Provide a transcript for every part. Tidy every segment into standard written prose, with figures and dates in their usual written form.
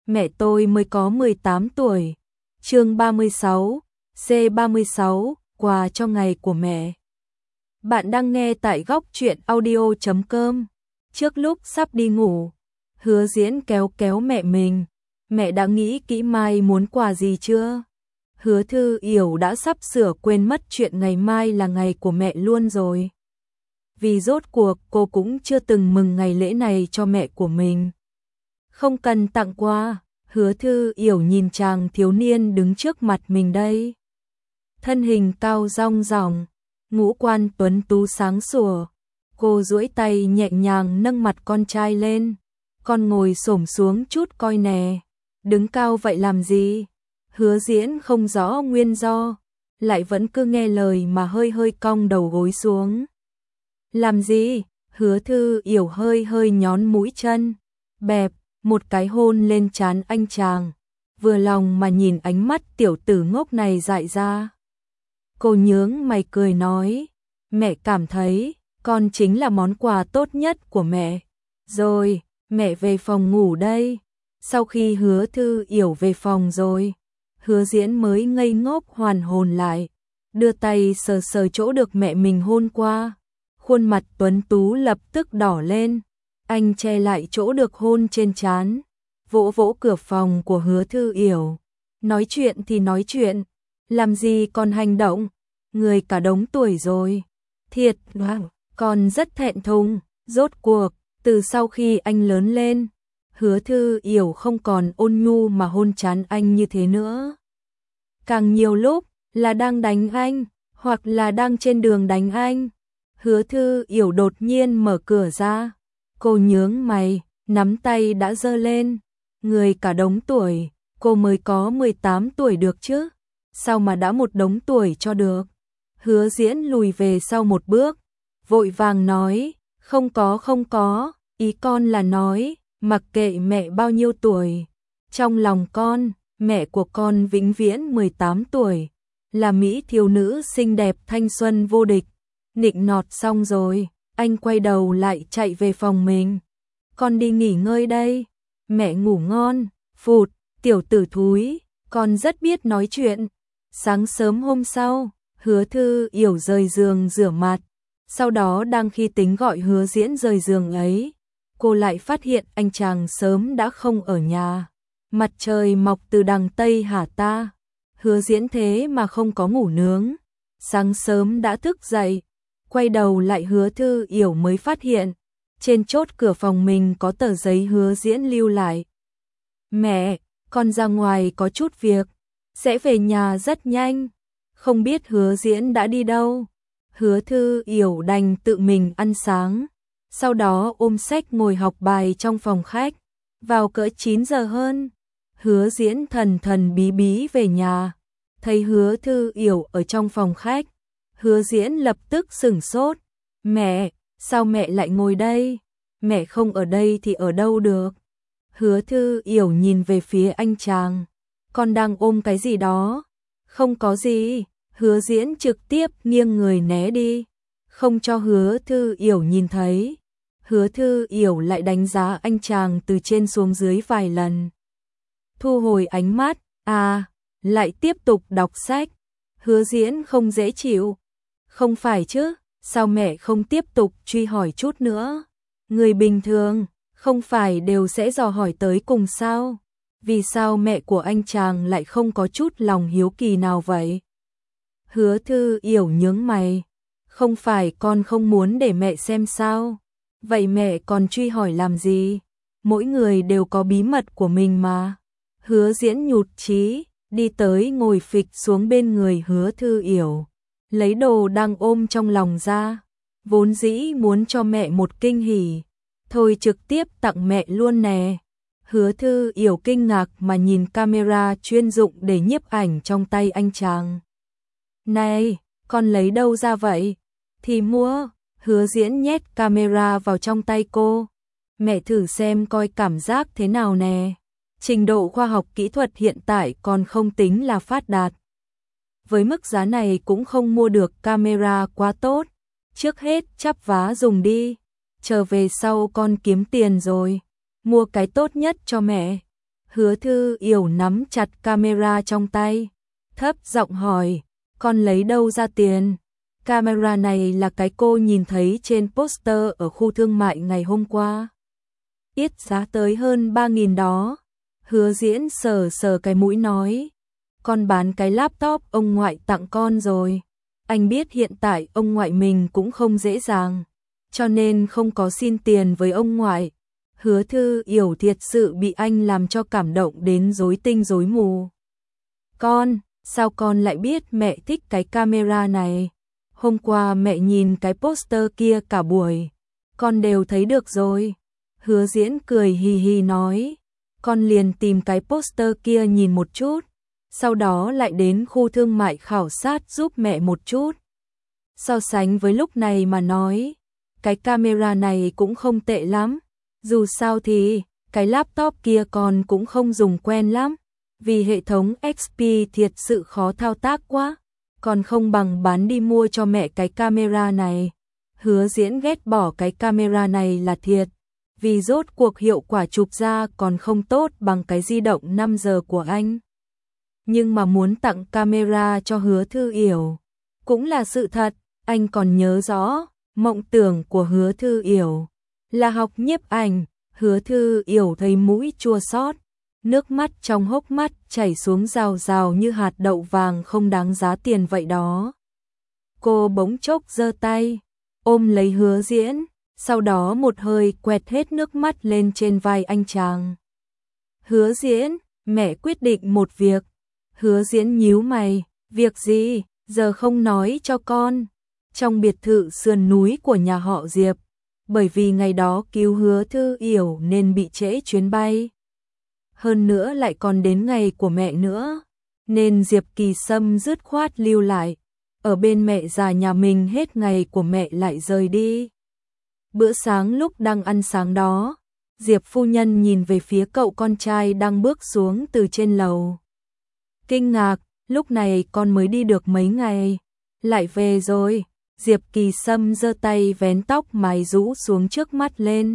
mẹ tôi mới có 18 tuổi. Chương 36, C36, quà cho ngày của mẹ. Bạn đang nghe tại góc truyện audio.com. Trước lúc sắp đi ngủ, Hứa Diễn kéo kéo mẹ mình. Mẹ đã nghĩ kỹ mai muốn quà gì chưa? Hứa Thư Yểu đã sắp sửa quên mất chuyện ngày mai là ngày của mẹ luôn rồi. Vì rốt cuộc cô cũng chưa từng mừng ngày lễ này cho mẹ của mình. Không cần tặng quà, Hứa Thư Yểu nhìn chàng thiếu niên đứng trước mặt mình đây. Thân hình cao rong ròng, ngũ quan tuấn tú sáng sủa. Cô duỗi tay nhẹ nhàng nâng mặt con trai lên. Con ngồi xổm xuống chút coi nè. Đứng cao vậy làm gì? Hứa Diễn không rõ nguyên do, lại vẫn cứ nghe lời mà hơi hơi cong đầu gối xuống. Làm gì? Hứa Thư Yểu hơi hơi nhón mũi chân, bẹp một cái hôn lên trán anh chàng, vừa lòng mà nhìn ánh mắt tiểu tử ngốc này dại ra. Cô nhướng mày cười nói, mẹ cảm thấy con chính là món quà tốt nhất của mẹ. Rồi, mẹ về phòng ngủ đây. Sau khi Hứa Thư Yểu về phòng rồi, Hứa Diễn mới ngây ngốc hoàn hồn lại, đưa tay sờ sờ chỗ được mẹ mình hôn qua. Khuôn mặt tuấn tú lập tức đỏ lên, anh che lại chỗ được hôn trên trán, vỗ vỗ cửa phòng của Hứa Thư Yểu. Nói chuyện thì nói chuyện, làm gì còn hành động, người cả đống tuổi rồi. Thiệt, con rất thẹn thùng, rốt cuộc, từ sau khi anh lớn lên, Hứa Thư Yểu không còn ôn nhu mà hôn trán anh như thế nữa. Càng nhiều lúc là đang đánh anh, hoặc là đang trên đường đánh anh. Hứa Thư Yểu đột nhiên mở cửa ra, cô nhướng mày, nắm tay đã giơ lên. Người cả đống tuổi, cô mới có 18 tuổi được chứ, sao mà đã một đống tuổi cho được. Hứa Diễn lùi về sau một bước, vội vàng nói, không có, ý con là nói, mặc kệ mẹ bao nhiêu tuổi, trong lòng con, mẹ của con vĩnh viễn 18 tuổi, là mỹ thiếu nữ xinh đẹp thanh xuân vô địch. Nịnh nọt xong rồi, anh quay đầu lại chạy về phòng mình. Con đi nghỉ ngơi đây, mẹ ngủ ngon. Phụt, tiểu tử thúi, con rất biết nói chuyện. Sáng sớm hôm sau, Hứa Thư Yểu rời giường rửa mặt, sau đó đang khi tính gọi Hứa Diễn rời giường ấy, cô lại phát hiện anh chàng sớm đã không ở nhà. Mặt trời mọc từ đằng Tây hả ta? Hứa Diễn thế mà không có ngủ nướng, sáng sớm đã thức dậy. Quay đầu lại Hứa Thư Yểu mới phát hiện, trên chốt cửa phòng mình có tờ giấy Hứa Diễn lưu lại. Mẹ, con ra ngoài có chút việc, sẽ về nhà rất nhanh. Không biết Hứa Diễn đã đi đâu. Hứa Thư Yểu đành tự mình ăn sáng, sau đó ôm sách ngồi học bài trong phòng khách. Vào cỡ 9 giờ hơn, Hứa Diễn thần thần bí bí về nhà, thấy Hứa Thư Yểu ở trong phòng khách. Hứa Diễn lập tức sửng sốt. Mẹ, sao mẹ lại ngồi đây? Mẹ không ở đây thì ở đâu được? Hứa Thư Yểu nhìn về phía anh chàng. Con đang ôm cái gì đó? Không có gì. Hứa Diễn trực tiếp nghiêng người né đi, không cho Hứa Thư Yểu nhìn thấy. Hứa Thư Yểu lại đánh giá anh chàng từ trên xuống dưới vài lần. Thu hồi ánh mắt, lại tiếp tục đọc sách. Hứa Diễn không dễ chịu. Không phải chứ, sao mẹ không tiếp tục truy hỏi chút nữa? Người bình thường, không phải đều sẽ dò hỏi tới cùng sao? Vì sao mẹ của anh chàng lại không có chút lòng hiếu kỳ nào vậy? Hứa Thư Yểu nhướng mày. Không phải con không muốn để mẹ xem sao? Vậy mẹ còn truy hỏi làm gì? Mỗi người đều có bí mật của mình mà. Hứa Diễn nhụt chí, đi tới ngồi phịch xuống bên người Hứa Thư Yểu, lấy đồ đang ôm trong lòng ra. Vốn dĩ muốn cho mẹ một kinh hỉ, thôi trực tiếp tặng mẹ luôn nè. Hứa Thư Yểu kinh ngạc mà nhìn camera chuyên dụng để nhiếp ảnh trong tay anh chàng. Này, con lấy đâu ra vậy? Thì mua. Hứa Diễn nhét camera vào trong tay cô. Mẹ thử xem coi cảm giác thế nào nè. Trình độ khoa học kỹ thuật hiện tại còn không tính là phát đạt. Với mức giá này cũng không mua được camera quá tốt. Trước hết chắp vá dùng đi. Chờ về sau con kiếm tiền rồi, mua cái tốt nhất cho mẹ. Hứa Thư Yểu nắm chặt camera trong tay, thấp giọng hỏi, con lấy đâu ra tiền? Camera này là cái cô nhìn thấy trên poster ở khu thương mại ngày hôm qua. Ít giá tới hơn 3.000 đó. Hứa Diễn sờ sờ cái mũi nói, con bán cái laptop ông ngoại tặng con rồi. Anh biết hiện tại ông ngoại mình cũng không dễ dàng, cho nên không có xin tiền với ông ngoại. Hứa Thư Yểu thiệt sự bị anh làm cho cảm động đến rối tinh rối mù. Con, sao con lại biết mẹ thích cái camera này? Hôm qua mẹ nhìn cái poster kia cả buổi, con đều thấy được rồi. Hứa Diễn cười hì hì nói, con liền tìm cái poster kia nhìn một chút, sau đó lại đến khu thương mại khảo sát giúp mẹ một chút. So sánh với lúc này mà nói, cái camera này cũng không tệ lắm. Dù sao thì, cái laptop kia con cũng không dùng quen lắm, vì hệ thống XP thiệt sự khó thao tác quá, còn không bằng bán đi mua cho mẹ cái camera này. Hứa Diễn ghét bỏ cái camera này là thiệt, vì rốt cuộc hiệu quả chụp ra còn không tốt bằng cái di động 5 giờ của anh. Nhưng mà muốn tặng camera cho Hứa Thư Yểu cũng là sự thật. Anh còn nhớ rõ, mộng tưởng của Hứa Thư Yểu là học nhiếp ảnh. Hứa Thư Yểu thấy mũi chua xót, nước mắt trong hốc mắt chảy xuống rào rào như hạt đậu vàng không đáng giá tiền vậy đó. Cô bỗng chốc giơ tay, ôm lấy Hứa Diễn, sau đó một hơi quẹt hết nước mắt lên trên vai anh chàng. Hứa Diễn, mẹ quyết định một việc. Hứa Diễn nhíu mày, việc gì, giờ không nói cho con. Trong biệt thự sườn núi của nhà họ Diệp, bởi vì ngày đó cứu Hứa Thư Yểu nên bị trễ chuyến bay. Hơn nữa lại còn đến ngày của mẹ nữa, nên Diệp Kỳ Sâm dứt khoát lưu lại, ở bên mẹ già nhà mình hết ngày của mẹ lại rời đi. Bữa sáng lúc đang ăn sáng đó, Diệp phu nhân nhìn về phía cậu con trai đang bước xuống từ trên lầu. Kinh ngạc, lúc này con mới đi được mấy ngày, lại về rồi. Diệp Kỳ Sâm giơ tay vén tóc mái rũ xuống trước mắt lên.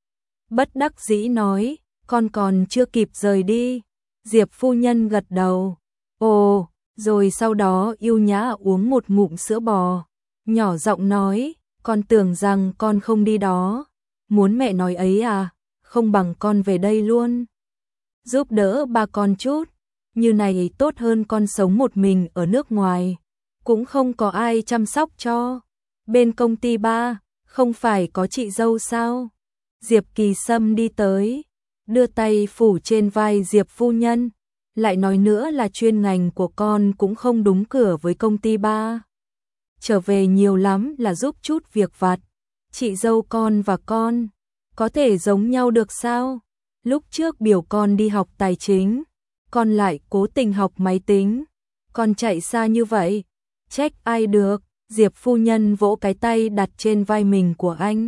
Bất đắc dĩ nói, con còn chưa kịp rời đi. Diệp phu nhân gật đầu. Ồ, rồi sau đó yêu nhã uống một ngụm sữa bò. Nhỏ giọng nói, con tưởng rằng con không đi đó. Muốn mẹ nói ấy à, không bằng con về đây luôn. Giúp đỡ ba con chút, như này tốt hơn con sống một mình ở nước ngoài. Cũng không có ai chăm sóc cho. Bên công ty ba, không phải có chị dâu sao? Diệp Kỳ Sâm đi tới, đưa tay phủ trên vai Diệp phu nhân, lại nói nữa là chuyên ngành của con cũng không đúng cửa với công ty ba. Trở về nhiều lắm là giúp chút việc vặt. Chị dâu con và con, có thể giống nhau được sao? Lúc trước biểu con đi học tài chính, con lại cố tình học máy tính. Con chạy xa như vậy, trách ai được? Diệp phu nhân vỗ cái tay đặt trên vai mình của anh.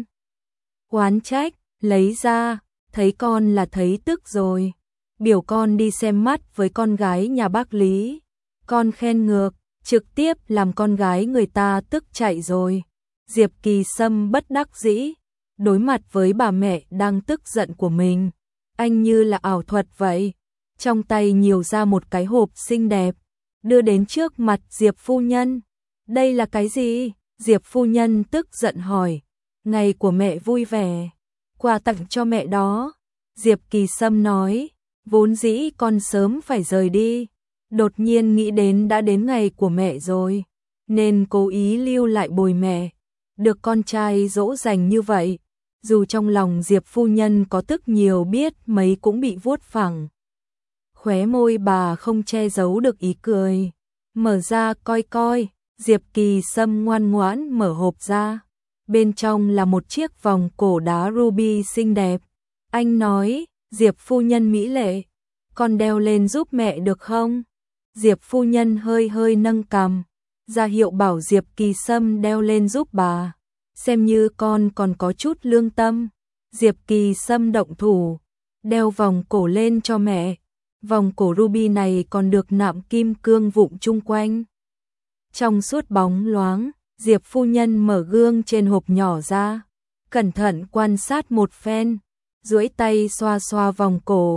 Oán trách, lấy ra, thấy con là thấy tức rồi. Biểu con đi xem mắt với con gái nhà bác Lý. Con khen ngược, trực tiếp làm con gái người ta tức chạy rồi. Diệp Kỳ Sâm bất đắc dĩ, đối mặt với bà mẹ đang tức giận của mình. Anh như là ảo thuật vậy. Trong tay nhiều ra một cái hộp xinh đẹp, đưa đến trước mặt Diệp phu nhân. Đây là cái gì? Diệp phu nhân tức giận hỏi. Ngày của mẹ vui vẻ, quà tặng cho mẹ đó. Diệp Kỳ Sâm nói, vốn dĩ con sớm phải rời đi, đột nhiên nghĩ đến đã đến ngày của mẹ rồi, nên cố ý lưu lại bồi mẹ. Được con trai dỗ dành như vậy, dù trong lòng Diệp phu nhân có tức nhiều biết mấy cũng bị vuốt phẳng. Khóe môi bà không che giấu được ý cười. Mở ra coi coi. Diệp Kỳ Sâm ngoan ngoãn mở hộp ra. Bên trong là một chiếc vòng cổ đá ruby xinh đẹp. Anh nói, Diệp phu nhân mỹ lệ, con đeo lên giúp mẹ được không? Diệp phu nhân hơi hơi nâng cằm, ra hiệu bảo Diệp Kỳ Sâm đeo lên giúp bà. Xem như con còn có chút lương tâm. Diệp Kỳ Sâm động thủ, đeo vòng cổ lên cho mẹ. Vòng cổ ruby này còn được nạm kim cương vụn chung quanh. Trong suốt bóng loáng, Diệp phu nhân mở gương trên hộp nhỏ ra, cẩn thận quan sát một phen, duỗi tay xoa xoa vòng cổ.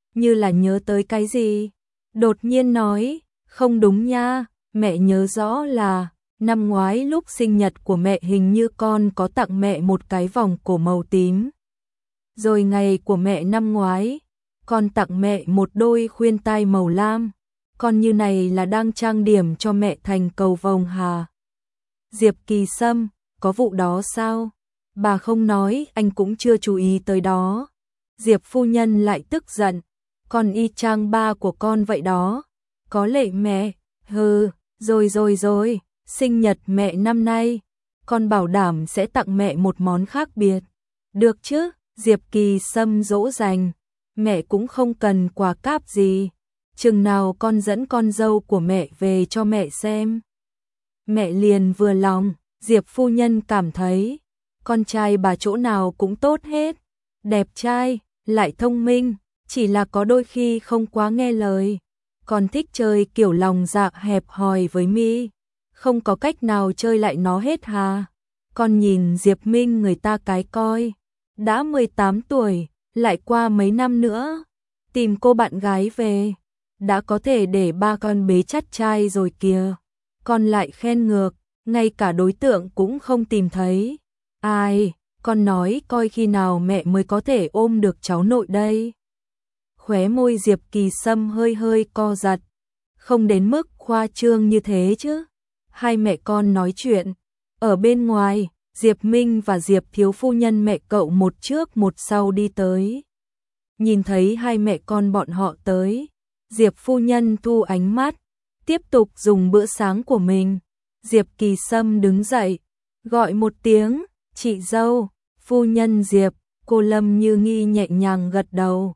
như là nhớ tới cái gì. Đột nhiên nói, không đúng nha, mẹ nhớ rõ là năm ngoái lúc sinh nhật của mẹ hình như con có tặng mẹ một cái vòng cổ màu tím. Rồi ngày của mẹ năm ngoái, con tặng mẹ một đôi khuyên tai màu lam. Con như này là đang trang điểm cho mẹ thành cầu vồng hà. Diệp Kỳ Sâm, có vụ đó sao? Bà không nói, anh cũng chưa chú ý tới đó. Diệp phu nhân lại tức giận, con y chang ba của con vậy đó. Có lệ mẹ, hừ, rồi, sinh nhật mẹ năm nay, con bảo đảm sẽ tặng mẹ một món khác biệt. Được chứ? Diệp Kỳ Sâm dỗ dành, mẹ cũng không cần quà cáp gì. Chừng nào con dẫn con dâu của mẹ về cho mẹ xem. Mẹ liền vừa lòng, Diệp phu nhân cảm thấy, con trai bà chỗ nào cũng tốt hết. Đẹp trai, lại thông minh, chỉ là có đôi khi không quá nghe lời. Con thích chơi kiểu lòng dạ hẹp hòi với mi, không có cách nào chơi lại nó hết hà. Con nhìn Diệp Minh người ta cái coi, đã 18 tuổi, lại qua mấy năm nữa, tìm cô bạn gái về, đã có thể để ba con bế chắt trai rồi kìa. Con lại khen ngược, ngay cả đối tượng cũng không tìm thấy. Ai, con nói coi khi nào mẹ mới có thể ôm được cháu nội đây. Khóe môi Diệp Kỳ Sâm hơi hơi co giật, không đến mức khoa trương như thế chứ. Hai mẹ con nói chuyện, ở bên ngoài, Diệp Minh và Diệp thiếu phu nhân mẹ cậu một trước một sau đi tới. Nhìn thấy hai mẹ con bọn họ tới, Diệp phu nhân thu ánh mắt, tiếp tục dùng bữa sáng của mình. Diệp Kỳ Sâm đứng dậy, gọi một tiếng, chị dâu, phu nhân Diệp. Cô Lâm Như Nghi nhẹ nhàng gật đầu.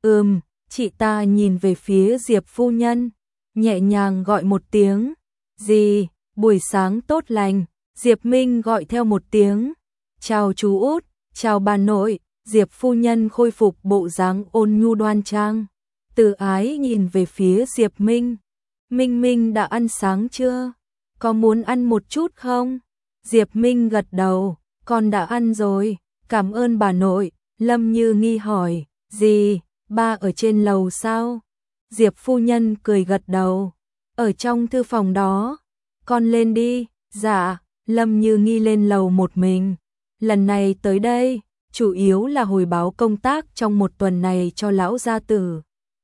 Chị ta nhìn về phía Diệp phu nhân, nhẹ nhàng gọi một tiếng. Gì, buổi sáng tốt lành. Diệp Minh gọi theo một tiếng. Chào chú út, chào bà nội. Diệp phu nhân khôi phục bộ dáng ôn nhu đoan trang, từ ái nhìn về phía Diệp Minh. Minh đã ăn sáng chưa? Có muốn ăn một chút không? Diệp Minh gật đầu, con đã ăn rồi, cảm ơn bà nội. Lâm Như Nghi hỏi, gì, ba ở trên lầu sao? Diệp phu nhân cười gật đầu, ở trong thư phòng đó. Con lên đi. Dạ. Lâm Như Nghi lên lầu một mình. Lần này tới đây, chủ yếu là hồi báo công tác trong một tuần này cho lão gia tử.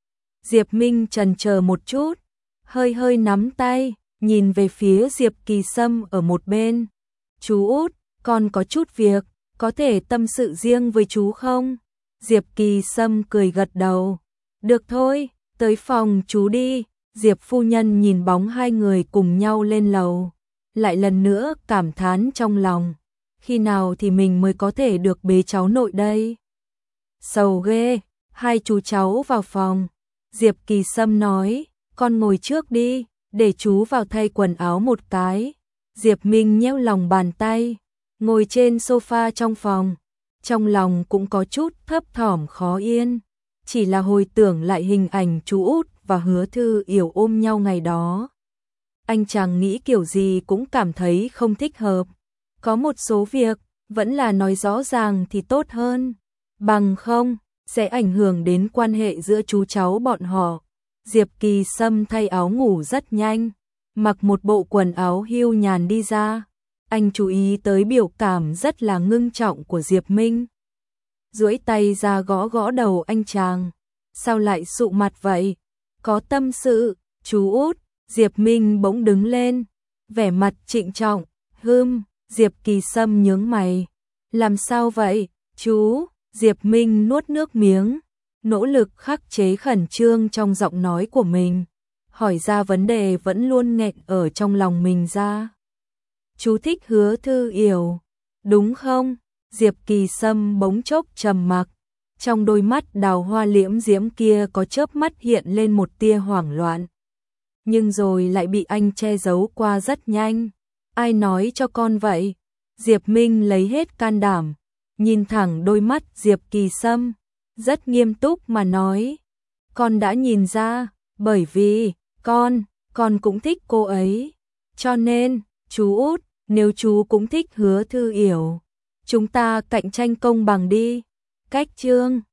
Diệp Minh chần chờ một chút, hơi hơi nắm tay, nhìn về phía Diệp Kỳ Sâm ở một bên. Chú út, con có chút việc, có thể tâm sự riêng với chú không? Diệp Kỳ Sâm cười gật đầu. Được thôi, tới phòng chú đi. Diệp phu nhân nhìn bóng hai người cùng nhau lên lầu, lại lần nữa cảm thán trong lòng. Khi nào thì mình mới có thể được bế cháu nội đây? Sầu ghê. Hai chú cháu vào phòng. Diệp Kỳ Sâm nói, con ngồi trước đi, để chú vào thay quần áo một cái. Diệp Minh nhéo lòng bàn tay, ngồi trên sofa trong phòng. Trong lòng cũng có chút thấp thỏm khó yên, chỉ là hồi tưởng lại hình ảnh chú út và Hứa Thư Yểu ôm nhau ngày đó. Anh chàng nghĩ kiểu gì cũng cảm thấy không thích hợp. Có một số việc, vẫn là nói rõ ràng thì tốt hơn. Bằng không, sẽ ảnh hưởng đến quan hệ giữa chú cháu bọn họ. Diệp Kỳ Sâm thay áo ngủ rất nhanh, mặc một bộ quần áo hưu nhàn đi ra. Anh chú ý tới biểu cảm rất là ngưng trọng của Diệp Minh. Duỗi tay ra gõ gõ đầu anh chàng. Sao lại sụ mặt vậy? Có tâm sự, chú út. Diệp Minh bỗng đứng lên, vẻ mặt trịnh trọng. Diệp Kỳ Sâm nhướng mày. Làm sao vậy, chú? Diệp Minh nuốt nước miếng, nỗ lực khắc chế khẩn trương trong giọng nói của mình, hỏi ra vấn đề vẫn luôn nghẹn ở trong lòng mình ra. Chú thích Hứa Thư Yểu, đúng không? Diệp Kỳ Sâm bỗng chốc trầm mặc, trong đôi mắt đào hoa liễm diễm kia có chớp mắt hiện lên một tia hoảng loạn. Nhưng rồi lại bị anh che giấu qua rất nhanh. Ai nói cho con vậy? Diệp Minh lấy hết can đảm, nhìn thẳng đôi mắt Diệp Kỳ Sâm, rất nghiêm túc mà nói. Con đã nhìn ra, bởi vì, con cũng thích cô ấy. Cho nên, chú út, nếu chú cũng thích Hứa Thư Yểu, chúng ta cạnh tranh công bằng đi. Cách chương